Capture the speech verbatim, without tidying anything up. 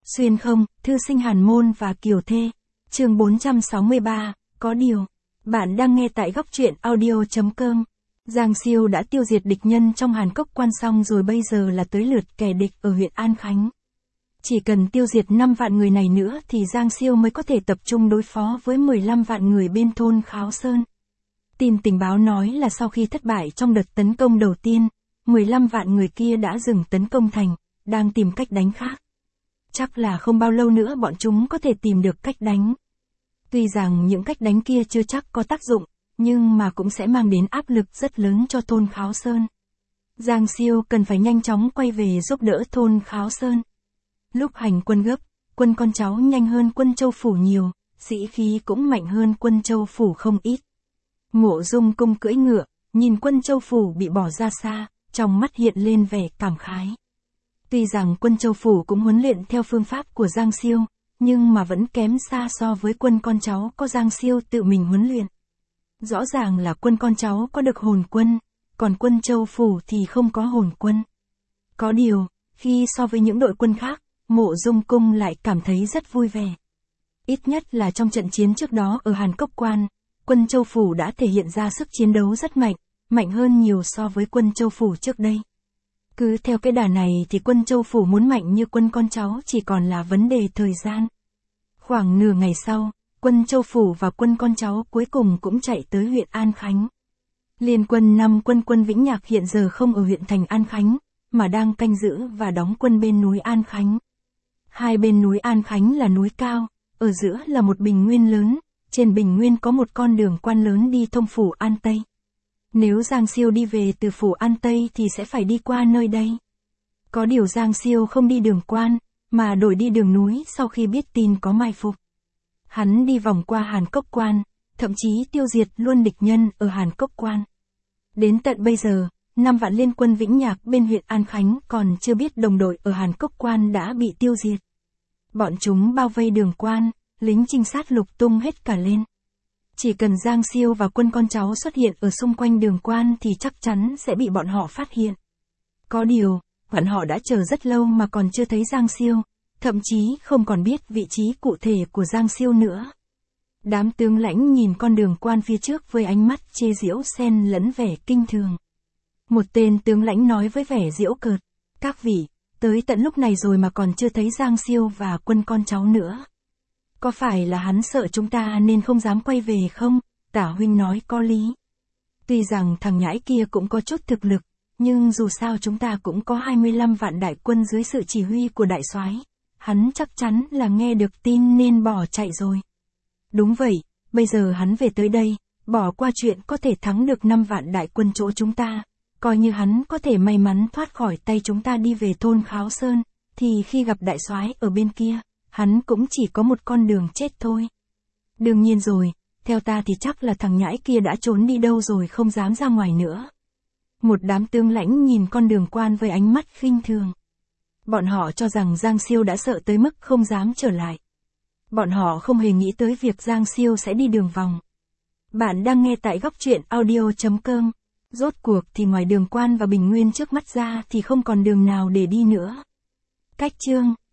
Xuyên không, thư sinh hàn môn và kiều thê. Chương bốn trăm sáu mươi ba, có điều. Bạn đang nghe tại góc truyện audio chấm com. Giang Siêu đã tiêu diệt địch nhân trong Hàn Cốc Quan xong rồi, bây giờ là tới lượt kẻ địch ở huyện An Khánh. Chỉ cần tiêu diệt năm vạn người này nữa thì Giang Siêu mới có thể tập trung đối phó với mười lăm vạn người bên thôn Kháo Sơn. Tin tình báo nói là sau khi thất bại trong đợt tấn công đầu tiên, mười lăm vạn người kia đã dừng tấn công thành, đang tìm cách đánh khác. Chắc là không bao lâu nữa bọn chúng có thể tìm được cách đánh. Tuy rằng những cách đánh kia chưa chắc có tác dụng, nhưng mà cũng sẽ mang đến áp lực rất lớn cho thôn Kháo Sơn. Giang Siêu cần phải nhanh chóng quay về giúp đỡ thôn Kháo Sơn. Lúc hành quân gấp, quân con cháu nhanh hơn quân Châu Phủ nhiều, sĩ khí cũng mạnh hơn quân Châu Phủ không ít. Mộ Dung Cung cưỡi ngựa, nhìn quân Châu Phủ bị bỏ ra xa, trong mắt hiện lên vẻ cảm khái. Tuy rằng quân Châu Phủ cũng huấn luyện theo phương pháp của Giang Siêu, nhưng mà vẫn kém xa so với quân con cháu có Giang Siêu tự mình huấn luyện. Rõ ràng là quân con cháu có được hồn quân, còn quân Châu Phủ thì không có hồn quân. Có điều, khi so với những đội quân khác, Mộ Dung Cung lại cảm thấy rất vui vẻ. Ít nhất là trong trận chiến trước đó ở Hàn Cốc Quan, quân Châu Phủ đã thể hiện ra sức chiến đấu rất mạnh, mạnh hơn nhiều so với quân Châu Phủ trước đây. Cứ theo cái đà này thì quân Châu Phủ muốn mạnh như quân con cháu chỉ còn là vấn đề thời gian. Khoảng nửa ngày sau, quân Châu Phủ và quân con cháu cuối cùng cũng chạy tới huyện An Khánh. Liên quân năm quân quân Vĩnh Nhạc hiện giờ không ở huyện thành An Khánh, mà đang canh giữ và đóng quân bên núi An Khánh. Hai bên núi An Khánh là núi cao, ở giữa là một bình nguyên lớn, trên bình nguyên có một con đường quan lớn đi thông phủ An Tây. Nếu Giang Siêu đi về từ phủ An Tây thì sẽ phải đi qua nơi đây. Có điều Giang Siêu không đi đường quan, mà đổi đi đường núi sau khi biết tin có mai phục. Hắn đi vòng qua Hàn Cốc Quan, thậm chí tiêu diệt luôn địch nhân ở Hàn Cốc Quan. Đến tận bây giờ, năm vạn liên quân Vĩnh Nhạc bên huyện An Khánh còn chưa biết đồng đội ở Hàn Cốc Quan đã bị tiêu diệt. Bọn chúng bao vây đường quan, lính trinh sát lục tung hết cả lên. Chỉ cần Giang Siêu và quân con cháu xuất hiện ở xung quanh đường quan thì chắc chắn sẽ bị bọn họ phát hiện. Có điều, bọn họ đã chờ rất lâu mà còn chưa thấy Giang Siêu, thậm chí không còn biết vị trí cụ thể của Giang Siêu nữa. Đám tướng lãnh nhìn con đường quan phía trước với ánh mắt chê giễu xen lẫn vẻ kinh thường. Một tên tướng lãnh nói với vẻ giễu cợt, các vị, tới tận lúc này rồi mà còn chưa thấy Giang Siêu và quân con cháu nữa. Có phải là hắn sợ chúng ta nên không dám quay về không? Tả huynh nói có lý. Tuy rằng thằng nhãi kia cũng có chút thực lực, nhưng dù sao chúng ta cũng có hai mươi lăm vạn đại quân dưới sự chỉ huy của đại soái. Hắn chắc chắn là nghe được tin nên bỏ chạy rồi. Đúng vậy, bây giờ hắn về tới đây, bỏ qua chuyện có thể thắng được năm vạn đại quân chỗ chúng ta. Coi như hắn có thể may mắn thoát khỏi tay chúng ta đi về thôn Kháo Sơn, thì khi gặp đại soái ở bên kia, hắn cũng chỉ có một con đường chết thôi. Đương nhiên rồi, theo ta thì chắc là thằng nhãi kia đã trốn đi đâu rồi không dám ra ngoài nữa. Một đám tướng lãnh nhìn con đường quan với ánh mắt khinh thường. Bọn họ cho rằng Giang Siêu đã sợ tới mức không dám trở lại. Bọn họ không hề nghĩ tới việc Giang Siêu sẽ đi đường vòng. Bạn đang nghe tại góc truyện audio chấm com. Rốt cuộc thì ngoài đường quan và bình nguyên trước mắt ra thì không còn đường nào để đi nữa. Cách chương